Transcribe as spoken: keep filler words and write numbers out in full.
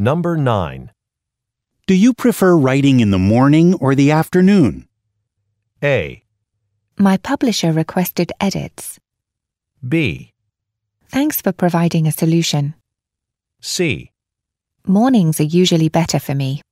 Number nine. Do you prefer writing in the morning or the afternoon? A. My publisher requested edits. B. Thanks for providing a solution. C. Mornings are usually better for me.